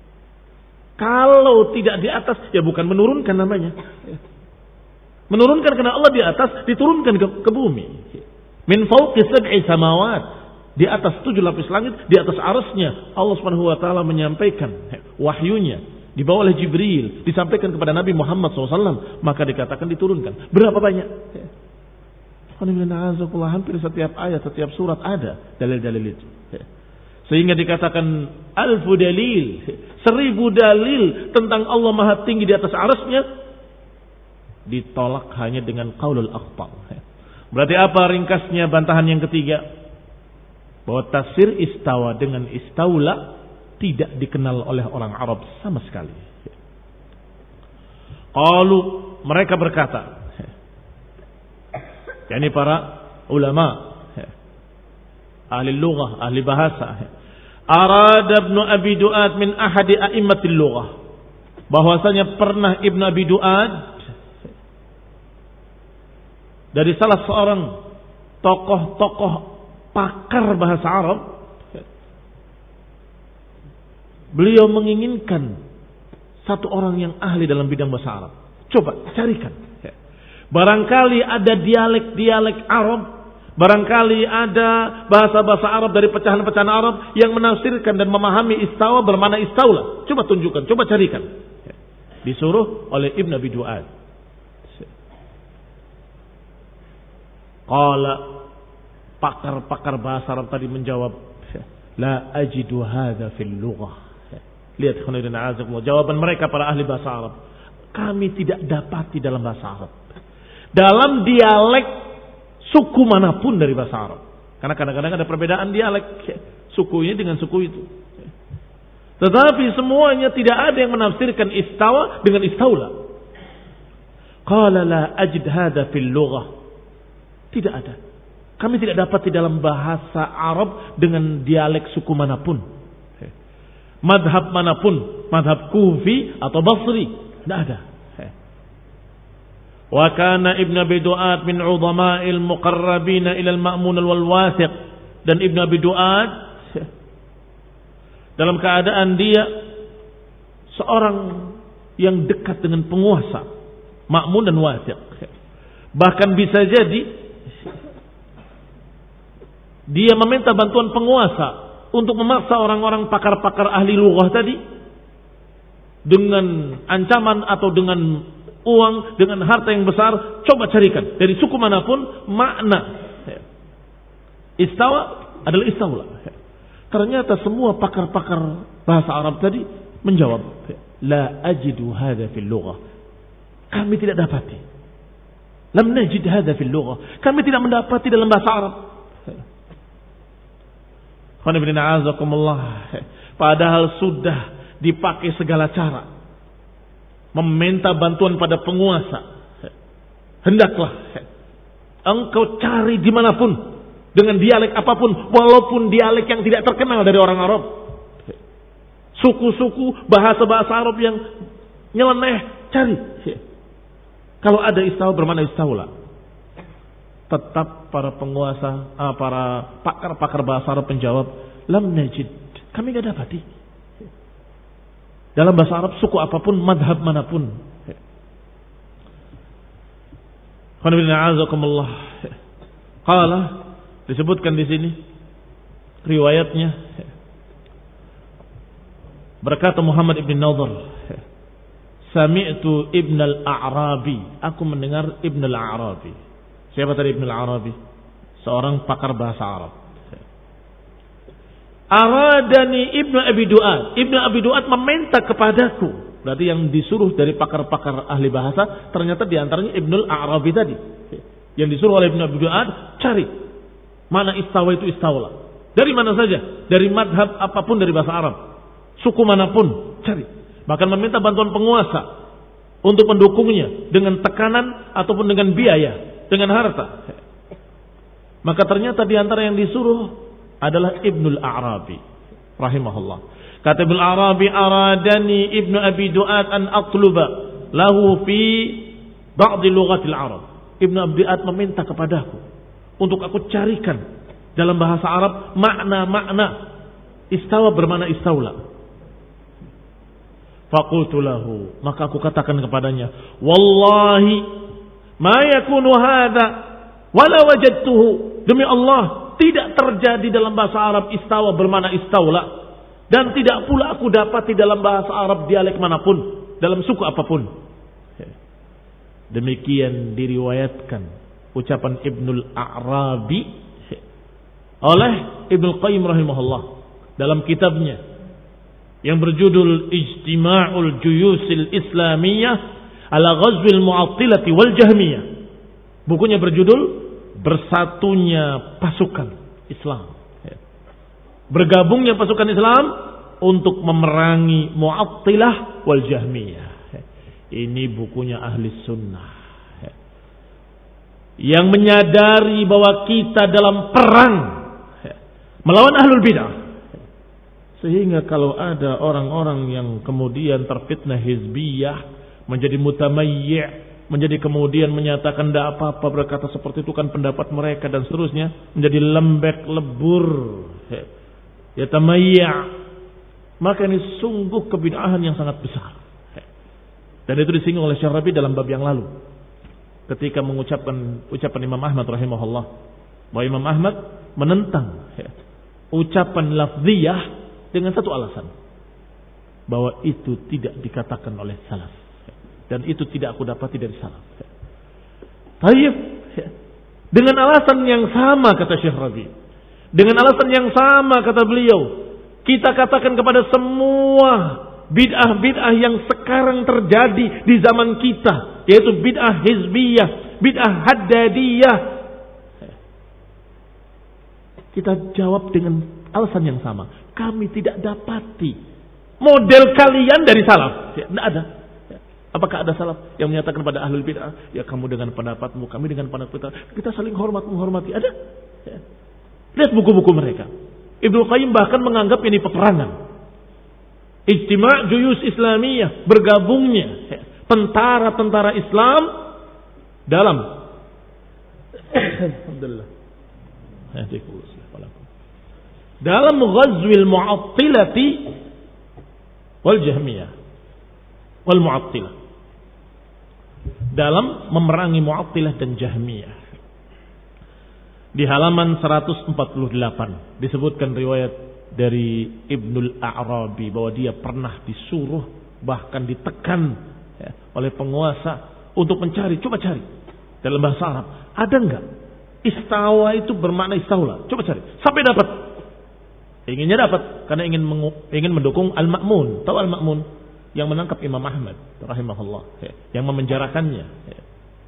Kalau tidak di atas, ya bukan menurunkan namanya. Menurunkan karena Allah di atas, diturunkan ke, ke bumi. Min fawqi sab'i samawat. Di atas tujuh lapis langit, di atas arsy-Nya Allah Subhanahu wa taala menyampaikan wahyunya. Dibawa oleh Jibril, disampaikan kepada Nabi Muhammad shallallahu alaihi wasallam, maka dikatakan diturunkan. Berapa banyak? Hampir setiap ayat, setiap surat ada dalil-dalil itu. Sehingga dikatakan alfu dalil, seribu dalil tentang Allah Maha Tinggi di atas arsy-Nya, ditolak hanya dengan qaulul Akhtal. Berarti apa ringkasnya bantahan yang ketiga? Bahwa tafsir istawa dengan istaula tidak dikenal oleh orang Arab sama sekali. Qalu, mereka berkata, yakni para ulama, ahli lughah, ahli bahasa, arada Ibnu Abi Du'ad min ahadi a'immatil lughah, bahwasanya pernah Ibnu Abi Du'ad dari salah seorang tokoh-tokoh pakar bahasa Arab, beliau menginginkan satu orang yang ahli dalam bidang bahasa Arab. Coba carikan. Barangkali ada dialek-dialek Arab, barangkali ada bahasa-bahasa Arab dari pecahan-pecahan Arab yang menafsirkan dan memahami istawa bermakna istaula. Coba tunjukkan, coba carikan. Disuruh oleh Ibn Abi Du'ad. Qala, Pakar-pakar bahasa Arab tadi menjawab, la ajidu hadza fil lughah. Lihat jawaban mereka para ahli bahasa Arab. Kami tidak dapati dalam bahasa Arab. Dalam dialek suku manapun dari bahasa Arab. Karena kadang-kadang ada perbedaan dialek suku ini dengan suku itu. Tetapi semuanya tidak ada yang menafsirkan istawa dengan istaula. Qala la ajid hadza fil lughah. Tidak ada. Kami tidak dapat di dalam bahasa Arab dengan dialek suku manapun. Madhab manapun. Madhab Kufi atau Basri. Tidak ada. Wa kana Ibn Abi Du'ad min udhama'il muqarrabina ila al-ma'mun wal-wathiq. Dan Ibn Abi Du'ad dalam keadaan dia seorang yang dekat dengan penguasa. Ma'mun dan wathiq. Bahkan bisa jadi dia meminta bantuan penguasa untuk memaksa orang-orang pakar-pakar ahli lughah tadi dengan ancaman atau dengan uang, dengan harta yang besar, coba carikan dari suku manapun makna istawa adalah istaula. Ternyata semua pakar-pakar bahasa Arab tadi menjawab, la ajidu hadza fil lughah. Kami tidak dapati. Lam najid hadza fil lughah. Kami tidak mendapati dalam bahasa Arab. Padahal sudah dipakai segala cara meminta bantuan pada penguasa. Hendaklah engkau cari dimanapun dengan dialek apapun, walaupun dialek yang tidak terkenal dari orang Arab, suku-suku bahasa-bahasa Arab yang nyeleneh, cari. Kalau ada istawa bermakna istaula, tetap para penguasa, para pakar-pakar bahasa Arab menjawab, lam najid, kami tidak dapati dalam bahasa Arab suku apapun, madhab manapun. Qala, disebutkan di sini riwayatnya, berkata Muhammad ibn Nadhr, sami'tu Ibn al-A'rabi, aku mendengar Ibn al-A'rabi. Siapa tadi Ibn al-Arabi? Seorang pakar bahasa Arab. Aradani Ibnu Abi Du'ad. Ibnu Abi Du'ad meminta kepadaku. Berarti yang disuruh dari pakar-pakar ahli bahasa ternyata diantaranya Ibn al-Arabi tadi. Yang disuruh oleh Ibnu Abi Du'ad, cari mana istawa itu istaula. Dari mana saja, dari madhab apapun dari bahasa Arab, suku manapun, cari. Bahkan meminta bantuan penguasa untuk mendukungnya dengan tekanan ataupun dengan biaya, dengan harta. Maka ternyata diantara yang disuruh adalah Ibnul A'rabi rahimahullah. Kata Ibnul A'rabi, aradani Ibnu Abi Du'ad an atluba lahu fi ba'd lughatil Arab. Ibnu Abi Du'ad meminta kepadaku untuk aku carikan dalam bahasa Arab makna-makna istawa bermakna istaula. Faqultu lahu, maka aku katakan kepadanya, wallahi ma yakunu hadza wala wajadtuhu. Demi Allah, tidak terjadi dalam bahasa Arab istawa bermakna istaula, dan tidak pula aku dapati dalam bahasa Arab dialek manapun, dalam suku apapun. Demikian diriwayatkan ucapan Ibnul A'rabi oleh Ibnu Qayyim rahimahullah dalam kitabnya yang berjudul Ijtima'ul Juyusil Islamiyah ala Ghazwil Mu'attilati wal Jahmiyah. Bukunya berjudul Bersatunya Pasukan Islam, bergabungnya pasukan Islam untuk memerangi Mu'attilah wal Jahmiyah. Ini bukunya ahli sunnah yang menyadari bahwa kita dalam perang melawan ahlul bidah. Sehingga kalau ada orang-orang yang kemudian terfitnah hizbiyah, menjadi mutamayyi', menjadi kemudian menyatakan tidak apa-apa berkata seperti itu kan pendapat mereka dan seterusnya, menjadi lembek lebur, ya tamayya', maka ini sungguh kebid'ahan yang sangat besar. Dan itu disinggung oleh Syekh Rabi dalam bab yang lalu ketika mengucapkan ucapan Imam Ahmad rahimahullah, bahwa Imam Ahmad menentang ya, ucapan lafziyah dengan satu alasan, bahwa itu tidak dikatakan oleh salaf. Dan itu tidak aku dapati dari salaf. Tayyib. Dengan alasan yang sama kata Syekh Rabi. Dengan alasan yang sama kata beliau. Kita katakan kepada semua bid'ah-bid'ah yang sekarang terjadi di zaman kita. Yaitu bid'ah hizbiyah, bid'ah haddadiyah. Kita jawab dengan alasan yang sama. Kami tidak dapati model kalian dari salaf. Tidak ada. Apakah ada salaf yang menyatakan pada ahlul bid'ah, ya kamu dengan pendapatmu, kami dengan pendapat kita, kita saling hormat menghormati? Ada? Ya. Lihat buku-buku mereka. Ibnu Qayyim bahkan menganggap ini peperangan. Ijtima' juyus Islamiyah, bergabungnya ya, tentara-tentara Islam dalam Alhamdulillah. Dalam ghazwil mu'attilati wal jahmiyah wal mu'attilah. Dalam memerangi Mu'attilah dan Jahmiyah. Di halaman seratus empat puluh delapan disebutkan riwayat dari Ibnul A'rabi bahwa dia pernah disuruh bahkan ditekan ya, oleh penguasa untuk mencari, coba cari dalam bahasa Arab ada enggak istawa itu bermakna istaula, coba cari sampai dapat. Inginnya dapat karena ingin mengu, ingin mendukung Al-Ma'mun. Tahu Al-Ma'mun? Yang menangkap Imam Ahmad rahimahullah, ya, yang memenjarakannya. Ya.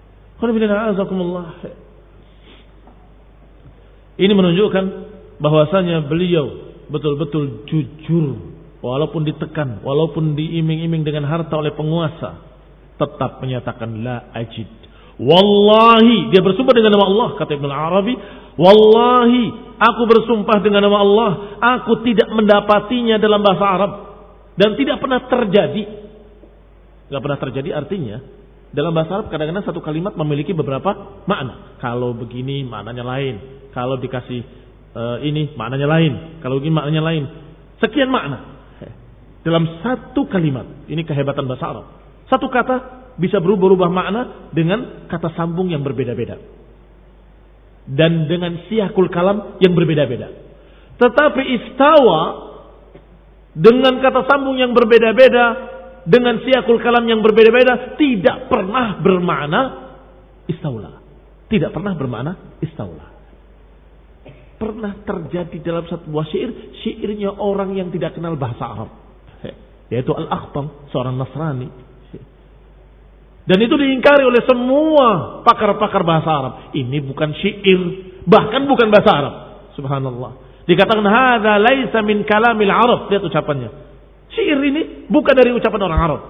Ini menunjukkan bahwasanya beliau betul-betul jujur walaupun ditekan, walaupun diiming-iming dengan harta oleh penguasa, tetap menyatakan la ajid. Wallahi, dia bersumpah dengan nama Allah, kata Ibnu Arabi, wallahi, aku bersumpah dengan nama Allah, aku tidak mendapatinya dalam bahasa Arab. Dan tidak pernah terjadi. Tidak pernah terjadi artinya dalam bahasa Arab kadang-kadang satu kalimat memiliki beberapa makna. Kalau begini maknanya lain. Kalau dikasih uh, ini maknanya lain. Kalau begini maknanya lain. Sekian makna dalam satu kalimat. Ini kehebatan bahasa Arab. Satu kata bisa berubah-ubah makna dengan kata sambung yang berbeda-beda. Dan dengan siyakul kalam yang berbeda-beda. Tetapi istawa dengan kata sambung yang berbeda-beda, dengan siyakul kalam yang berbeda-beda, tidak pernah bermakna istaula. Tidak pernah bermakna istaula. Pernah terjadi dalam satu buah syair, syairnya orang yang tidak kenal bahasa Arab, yaitu Al-Akhtam, seorang Nasrani. Dan itu diingkari oleh semua pakar-pakar bahasa Arab. Ini bukan syair, bahkan bukan bahasa Arab. Subhanallah. Dikatakan hadza laisa min kalamil Arab. Lihat ucapannya. Syair ini bukan dari ucapan orang Arab.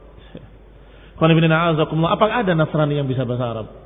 Apakah ada Nasrani yang bisa bahasa Arab?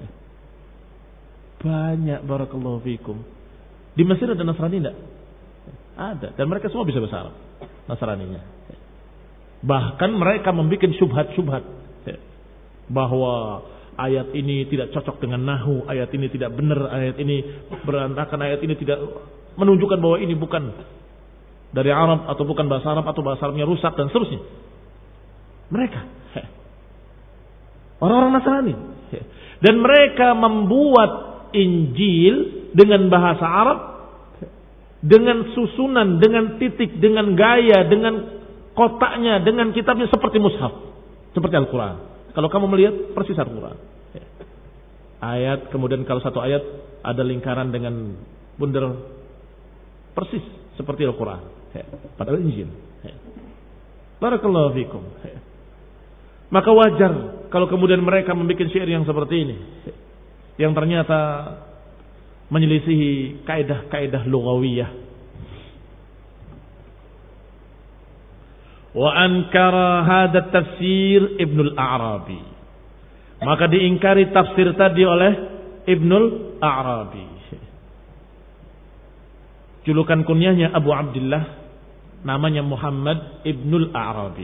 Banyak, barakallahu fikum. Di Mesir ada Nasrani enggak? Ada. Dan mereka semua bisa bahasa Arab, Nasraninya. Bahkan mereka membuat syubhat-syubhat bahwa ayat ini tidak cocok dengan nahu, ayat ini tidak benar, ayat ini berantakan, ayat ini tidak menunjukkan bahwa ini bukan dari Arab atau bukan bahasa Arab atau bahasa Arabnya rusak dan seterusnya. Mereka orang-orang Nasrani, dan mereka membuat Injil dengan bahasa Arab, dengan susunan, dengan titik, dengan gaya, dengan kotaknya, dengan kitabnya seperti mushaf, seperti Al-Quran. Kalau kamu melihat persis Al-Quran, ayat, kemudian kalau satu ayat ada lingkaran dengan bundar persis seperti Al-Quran, padahal Injil. Barakallahu fikum. Maka wajar kalau kemudian mereka membuat syair yang seperti ini, yang ternyata menyelisihi kaidah-kaidah lughawiyah. Wa ankara hadha tafsir Ibnul A'rabi. Maka diingkari tafsir tadi oleh Ibnul A'rabi. Julukan kunyahnya Abu Abdullah, namanya Muhammad Ibnul A'rabi.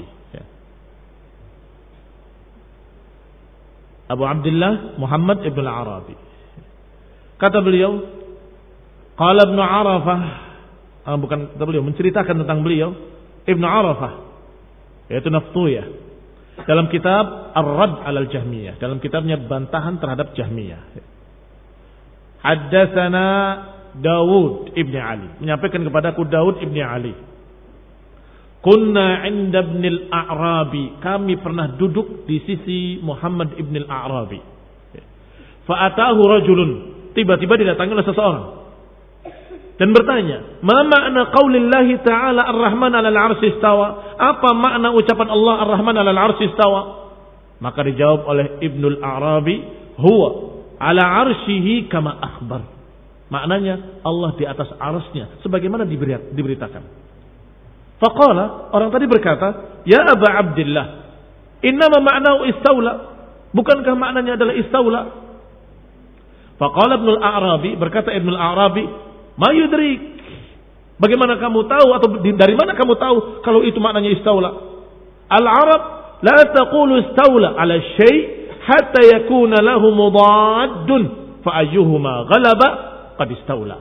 Abu Abdullah Muhammad Ibnul A'rabi. Kata beliau, qala Ibnu Arafah, ah, bukan kata beliau, menceritakan tentang beliau, Ibnu Arafah, yaitu Naftuyah, dalam kitab Ar-Radd 'alal Jahmiyah, dalam kitabnya bantahan terhadap Jahmiyah. Haddatsana Dawud ibn Ali, menyampaikan kepadaku Dawud ibn Ali, kunna 'inda Ibnil A'rabi, kami pernah duduk di sisi Muhammad ibn al-A'rabi. Fa atahu rajulun, tiba-tiba didatangi oleh seseorang dan bertanya, "Ma makna qaulillahi ta'ala Ar-Rahman 'alal 'arsy istawa?" Apa makna ucapan Allah Ar-Rahman 'alal 'arsy istawa? Maka dijawab oleh Ibnul Arabi, "Huwa 'ala 'arsyihi kama akhbar." Maknanya Allah di atas arsy-Nya sebagaimana diberitakan. Faqala, orang tadi berkata, "Ya Aba Abdillah, innama ma'nahu istaula." Bukankah maknanya adalah istaula? Faqala Ibnul Arabi, berkata Ibnul Arabi, "Ma yudrik?" Bagaimana kamu tahu atau dari mana kamu tahu kalau itu maknanya istaula? Al-Arab la taqulu istaula 'ala syai' hatta yakuna lahu mudaddun fa ayyuhuma ghalaba qad istaula.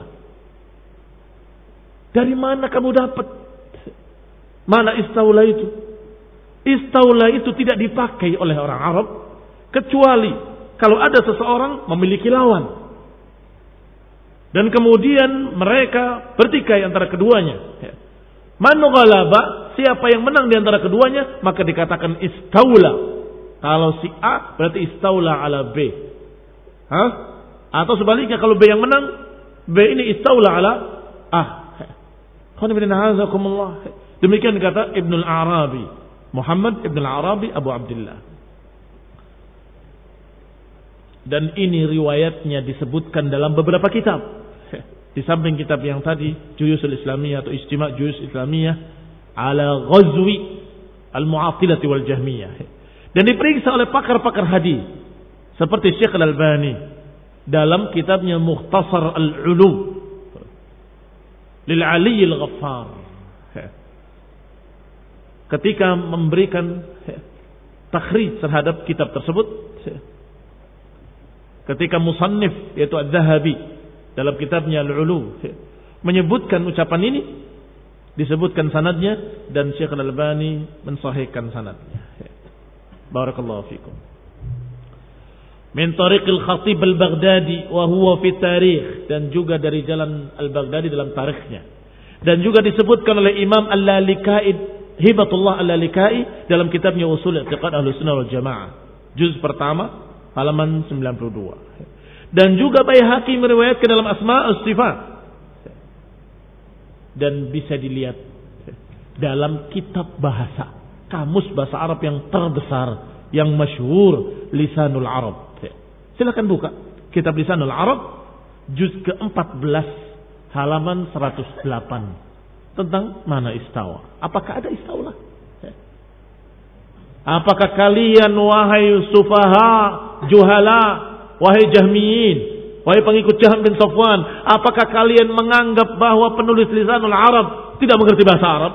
Dari mana kamu dapat mana istaula itu? Istaula itu tidak dipakai oleh orang Arab kecuali kalau ada seseorang memiliki lawan. Dan kemudian mereka bertikai antara keduanya. Man ghalaba, siapa yang menang di antara keduanya, maka dikatakan istaula. Kalau si A berarti istaula ala B. Hah? Atau sebaliknya kalau B yang menang, B ini istaula ala A. Demikian kata Ibnul Arabi, Muhammad Ibnul Arabi Abu Abdullah. Dan ini riwayatnya disebutkan dalam beberapa kitab. Di samping kitab yang tadi, Juyusul Islamiyah atau Ijtima' Juyus Islamiyah ala Ghazwi Al-Mu'attilah wal Jahmiyah. Dan diperiksa oleh pakar-pakar hadis seperti Syekh Al-Albani dalam kitabnya Mukhtasar Al-Ulum lil Ali Al-Ghaffar. Ketika memberikan takhrij terhadap kitab tersebut, ketika musannif yaitu Az-Zahabi dalam kitabnya Al-Ulum menyebutkan ucapan ini, disebutkan sanadnya dan Syekh Al-Albani mensahihkan sanadnya. Barakallahu fikum. Min tariqil Khatib Al-Baghdadi wa huwa fi tarikh, dan juga dari jalan Al-Baghdadi dalam tarikhnya. Dan juga disebutkan oleh Imam Al-Lalikai, Hibatullah Al-Lalikai dalam kitabnya Ushul I'tiqad Ahlussunnah wal Jamaah, juz pertama halaman sembilan puluh dua. Dan juga Baihaqi meriwayatkan dalam Asma'us Sifat. Dan bisa dilihat dalam kitab bahasa, kamus bahasa Arab yang terbesar, yang masyhur, Lisanul Arab. Silakan buka kitab Lisanul Arab, juz ke empat belas halaman seratus delapan, tentang mana istawa. Apakah ada istawa? Apakah kalian wahai sufaha, juhala, wahai Jahmiyin, wahai pengikut Jahm bin Safwan, apakah kalian menganggap bahwa penulis Lisanul Arab tidak mengerti bahasa Arab?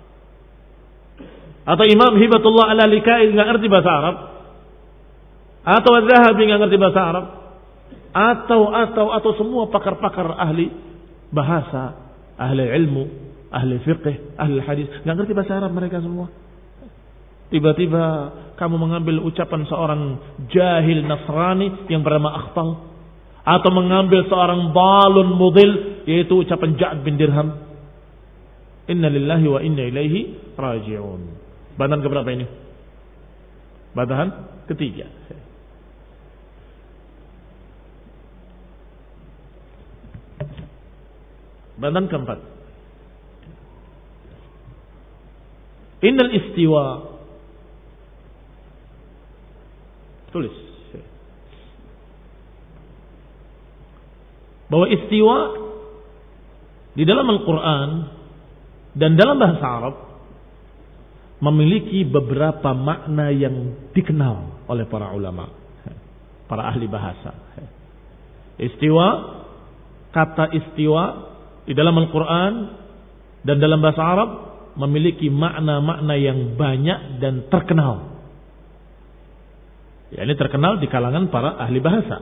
Atau Imam Hibatullah Al-Lalikai enggak ngerti bahasa Arab? Atau Az-Zahabi enggak ngerti bahasa Arab? Atau atau atau semua pakar-pakar ahli bahasa, ahli ilmu, ahli fiqh, ahli hadis enggak ngerti bahasa Arab mereka semua? Tiba-tiba kamu mengambil ucapan seorang jahil Nasrani yang bernama Akhtal, atau mengambil seorang balun mudil yaitu ucapan Ja'd bin Dirham. Inna lillahi wa inna ilaihi raji'un. Bantahan keberapa ini? Bantahan ketiga. Bantahan keempat. Innal istiwa, tulis bahwa istiwa di dalam Al-Quran dan dalam bahasa Arab memiliki beberapa makna yang dikenal oleh para ulama, para ahli bahasa. Istiwa, kata istiwa di dalam Al-Quran dan dalam bahasa Arab memiliki makna-makna yang banyak dan terkenal. Ya, ini terkenal di kalangan para ahli bahasa.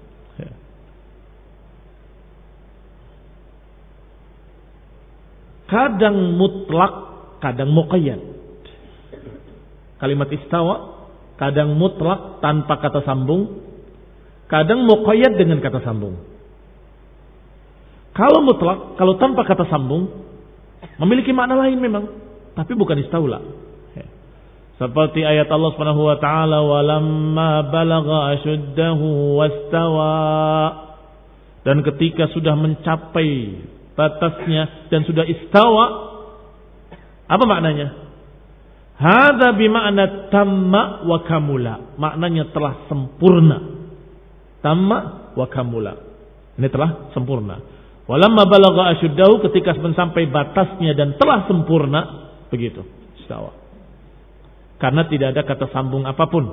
Kadang mutlak, kadang muqayyad. Kalimat istawa kadang mutlak tanpa kata sambung, kadang muqayyad dengan kata sambung. Kalau mutlak, kalau tanpa kata sambung, memiliki makna lain memang, tapi bukan istaula. Seperti ayat Allah Subhanahu wa taala, walamma balagha ashuddahu wastawa. Dan ketika sudah mencapai batasnya dan sudah istawa, apa maknanya? Hadza bima'na tamma wa kamula. Maknanya telah sempurna. Tamma wa kamula. Ini telah sempurna. Walamma balagha asyuddahu, ketika sampai batasnya dan telah sempurna, begitu istawa. Karena tidak ada kata sambung apapun.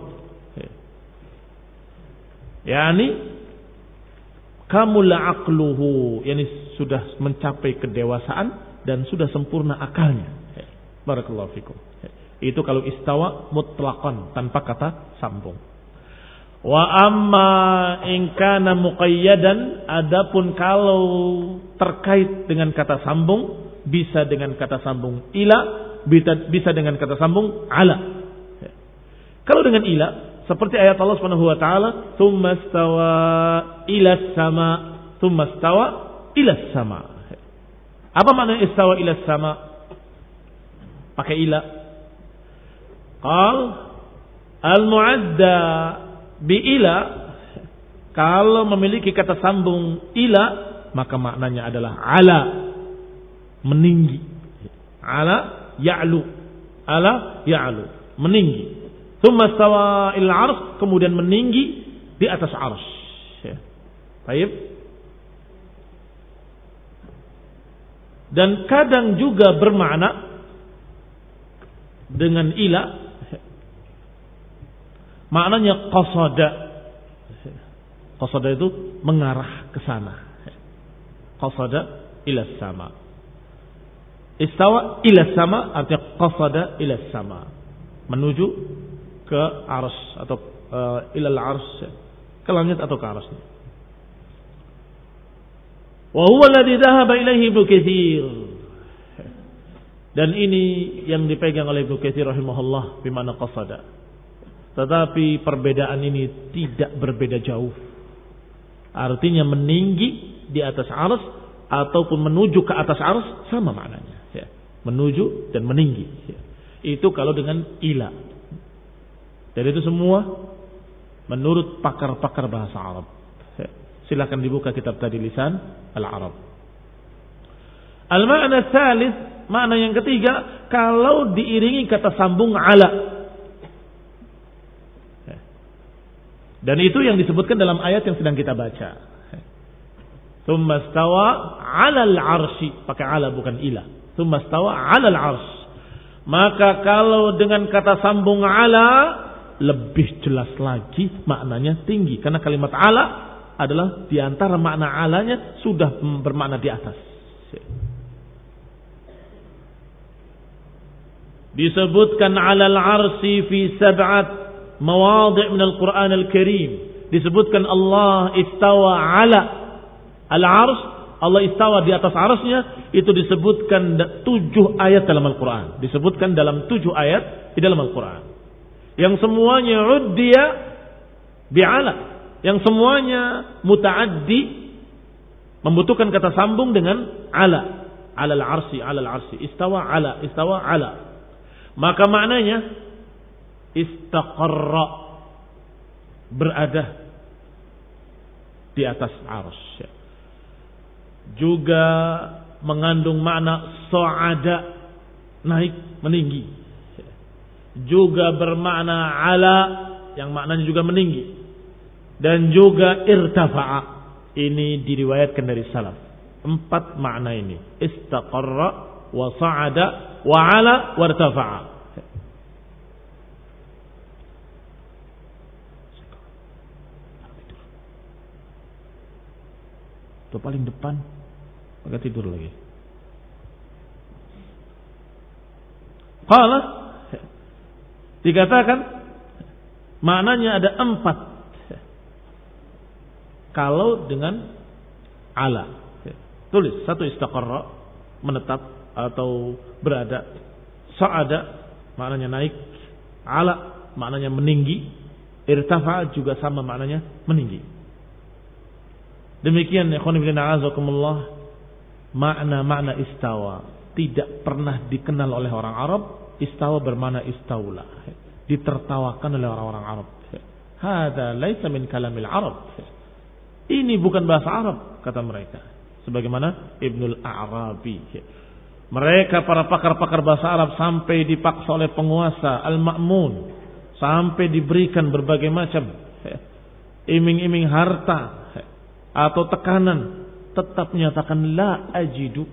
Yani kamula aqluhu, yani sudah mencapai kedewasaan dan sudah sempurna akalnya. Barakallahu fikum. Itu kalau istawa mutlaqan, tanpa kata sambung. Wa amma in kana muqayyadan, adapun kalau terkait dengan kata sambung, bisa dengan kata sambung ila, bisa dengan kata sambung ala. Kalau dengan ila, seperti ayat Allah Subhanahu wa taala, "Tsumma stawa ila sama, tsumma stawa ila sama." Apa makna istawa ila sama? Pakai ila. Qal al-mu'adda bi ila, kalau memiliki kata sambung ila, maka maknanya adalah ala, meninggi. Ala ya'lu. Ala ya'lu, meninggi. Tsumma stawa il arsy, kemudian meninggi di atas arsy. Ya. Baik. Dan kadang juga bermakna dengan ila, maknanya qasada. Qasada itu mengarah ke sana. Qasada ila sama. Istawa ila sama artinya qasada ila sama, menuju ke ars atau uh, ilal ars, ke langit atau ke arsnya. Wa huwa alladhi dhahaba ilaihi Ibnu Katsir. Dan ini yang dipegang oleh Ibnu Katsir rahimahullah bimana qasada. Tetapi perbedaan ini tidak berbeda jauh. Artinya meninggi di atas ars ataupun menuju ke atas ars sama maknanya. Ya. Menuju dan meninggi. Ya. Itu kalau dengan ila. Dan itu semua menurut pakar-pakar bahasa Arab. Silakan dibuka kitab tadi Lisan Al-Arab. Al-ma'na tsalits, makna yang ketiga, kalau diiringi kata sambung ala. Dan itu yang disebutkan dalam ayat yang sedang kita baca. Tsumma stawa 'alal 'arsy, pakai ala bukan ila. Tsumma stawa 'alal 'arsy. Maka kalau dengan kata sambung ala, lebih jelas lagi maknanya tinggi, karena kalimat ala adalah diantara makna alanya sudah bermakna di atas. Disebutkan alal arsy fi sab'at mawadhi' min al-Qur'an al-Karim. Disebutkan Allah istawa ala al-ars, Allah istawa di atas arsy-Nya, itu disebutkan tujuh ayat dalam Al-Qur'an. Disebutkan dalam tujuh ayat di dalam Al-Qur'an. Yang semuanya uddiya bi'ala, yang semuanya muta'addi, membutuhkan kata sambung dengan ala. Alal arsy, alal arsy, istawa ala, istawa ala. Maka maknanya istaqarra, berada di atas arsy. Juga mengandung makna sa'ada, naik, meninggi. Juga bermakna ala, yang maknanya juga meninggi. Dan juga irtafa'a, ini diriwayatkan dari salaf. Empat makna ini, istaqarra wa sa'ada wa ala wa irtafa'a. Itu paling depan, maka tidur lagi. Qala, dikatakan maknanya ada empat. Kalau dengan ala, tulis satu istaqarra, menetap atau berada. Sa'ada maknanya naik, ala maknanya meninggi, irtafa juga sama maknanya meninggi. Demikian ikhwan fillah azakumullah, makna-makna istawa tidak pernah dikenal oleh orang Arab. Istawa bermakna istaula, ditertawakan oleh orang-orang Arab. Hada laisa min kalamil Arab. Ini bukan bahasa Arab, kata mereka. Sebagaimana Ibnul A'rabi. Mereka para pakar-pakar bahasa Arab sampai dipaksa oleh penguasa Al-Ma'mun, sampai diberikan berbagai macam iming-iming harta atau tekanan, tetap menyatakan la ajidu.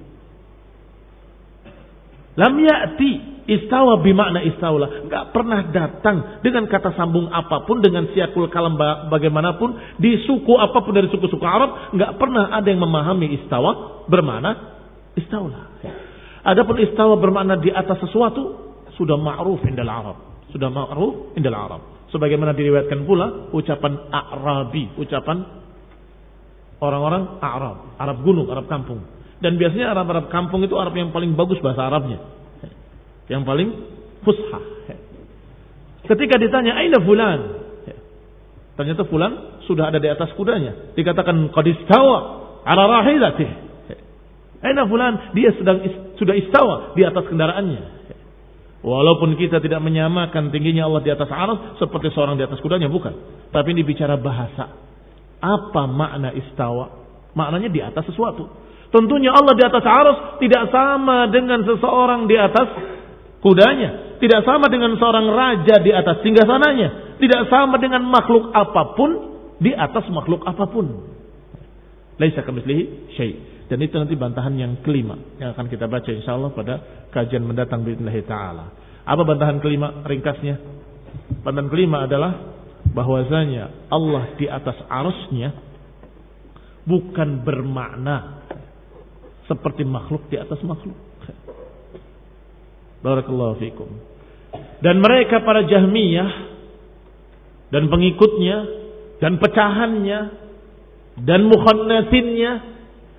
Lam ya'ti istawa bimakna istawla. Enggak pernah datang dengan kata sambung apapun, dengan siakul kalam bagaimanapun, di suku apapun dari suku-suku Arab, enggak pernah ada yang memahami istawa bermakna istawla. Adapun istawa bermakna di atas sesuatu, sudah ma'ruf indal Arab. Sudah ma'ruf indal Arab. Sebagaimana diriwayatkan pula ucapan A'rabi, ucapan orang-orang Arab, Arab gunung, Arab kampung. Dan biasanya Arab-Arab kampung itu Arab yang paling bagus bahasa Arabnya, yang paling fushah. Ketika ditanya aina fulan, ternyata fulan sudah ada di atas kudanya. Dikatakan qad istawa ala rahilatih. Aina fulan, dia sedang sudah istawa di atas kendaraannya. Walaupun kita tidak menyamakan tingginya Allah di atas arsy seperti seorang di atas kudanya, bukan. Tapi ini bicara bahasa. Apa makna istawa? Maknanya di atas sesuatu. Tentunya Allah di atas arsy tidak sama dengan seseorang di atas kudanya. Tidak sama dengan seorang raja di atas singgasananya. Tidak sama dengan makhluk apapun di atas makhluk apapun. Laisa kamitslihi syai'. Dan itu nanti bantahan yang kelima yang akan kita baca insyaallah pada kajian mendatang biidznillah taala. Apa bantahan kelima ringkasnya? Bantahan kelima adalah bahwasanya Allah di atas arsy-Nya bukan bermakna seperti makhluk di atas makhluk. Barakallahu fikum. Dan mereka para Jahmiyah dan pengikutnya dan pecahannya dan mukhannasinnya,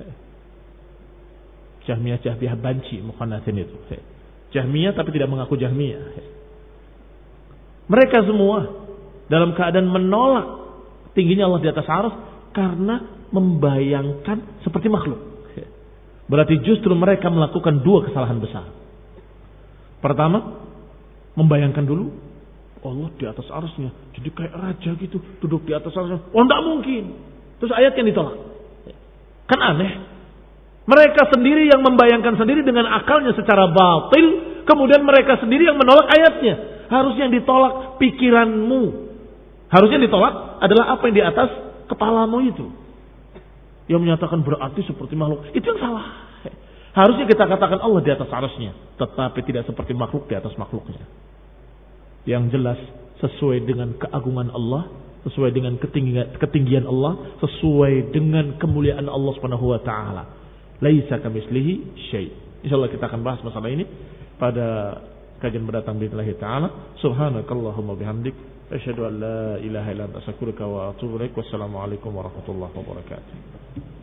Jahmiyah Jahmiyah banci mukhannasin itu. Jahmiyah tapi tidak mengaku Jahmiyah. Mereka semua dalam keadaan menolak tingginya Allah di atas arsy karena membayangkan seperti makhluk. Berarti justru mereka melakukan dua kesalahan besar. Pertama, membayangkan dulu Allah di atas arsy-Nya jadi kayak raja gitu, duduk di atas arsy-Nya. Oh, enggak mungkin. Terus ayat yang ditolak. Kan aneh. Mereka sendiri yang membayangkan sendiri dengan akalnya secara batil, kemudian mereka sendiri yang menolak ayatnya. Harusnya yang ditolak pikiranmu. Harusnya yang ditolak adalah apa yang di atas kepalamu itu. Yang menyatakan berarti seperti makhluk. Itu yang salah. Harusnya kita katakan Allah di atas arsy-Nya, tetapi tidak seperti makhluk di atas makhluknya. Yang jelas sesuai dengan keagungan Allah, sesuai dengan ketinggian, ketinggian Allah, sesuai dengan kemuliaan Allah Subhanahu wa taala. Laisa kamitslihi syai'. Insyaallah kita akan bahas masalah ini pada kajian mendatang biidznillah taala. Subhanakallahumma bihamdik asyhadu an la ilaha illa anta astaghfiruka wa atubu ilaik. Wassalamu alaikum warahmatullahi wabarakatuh.